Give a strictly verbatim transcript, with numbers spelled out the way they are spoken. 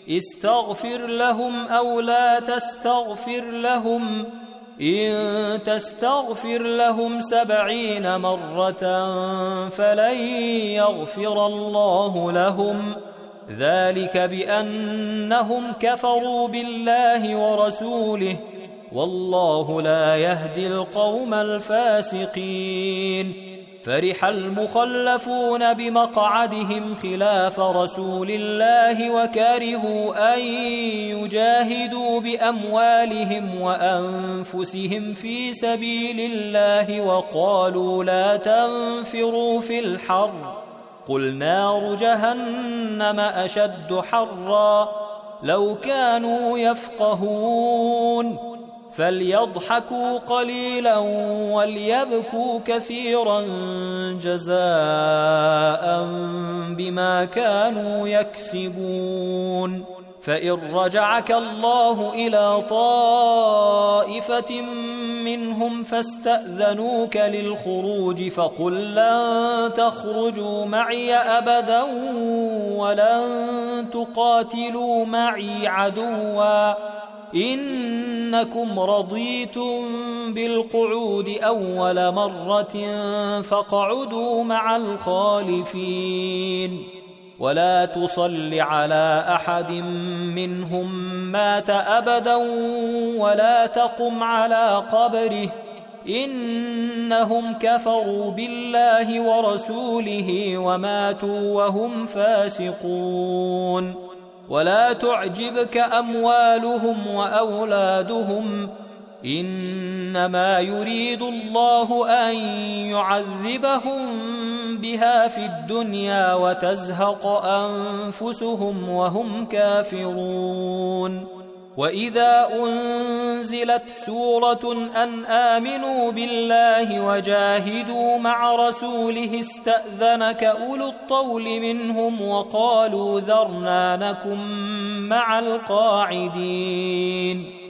استغفر لهم أو لا تستغفر لهم إن تستغفر لهم سبعين مرة فلن يغفر الله لهم ذلك بأنهم كفروا بالله ورسوله والله لا يهدي القوم الفاسقين. فرح المخلفون بمقعدهم خلاف رسول الله وكرهوا أن يجاهدوا بأموالهم وأنفسهم في سبيل الله وقالوا لا تنفروا في الحر قل نار جهنم أشد حرا لو كانوا يفقهون فليضحكوا قليلا وليبكوا كثيرا جزاء بما كانوا يكسبون. فإن رجعك الله إلى طائفة منهم فاستأذنوك للخروج فقل لن تخرجوا معي أبدا ولن تقاتلوا معي عدوا إنكم رضيتم بالقعود أول مرة فاقعدوا مع الخالفين ولا تصل على أحد منهم مات أبدا ولا تقم على قبره إنهم كفروا بالله ورسوله وماتوا وهم فاسقون. ولا تعجبك أموالهم وأولادهم إنما يريد الله أن يعذبهم بها في الدنيا وتزهق أنفسهم وهم كافرون. وإذا أنزلت سورة أن آمنوا بالله وجاهدوا مع رسوله استأذنك أولو الطول منهم وقالوا ذرنا نكن مع القاعدين